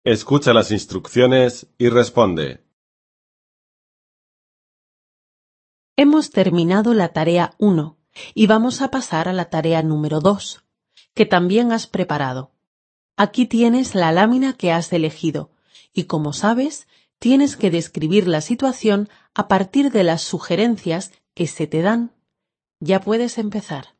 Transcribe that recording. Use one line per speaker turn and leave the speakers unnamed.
Escucha las instrucciones y responde.
Hemos terminado la tarea 1 y vamos a pasar a la tarea número 2, que también has preparado. Aquí tienes la lámina que has elegido y, como sabes, tienes que describir la situación a partir de las sugerencias que se te dan. Ya puedes empezar.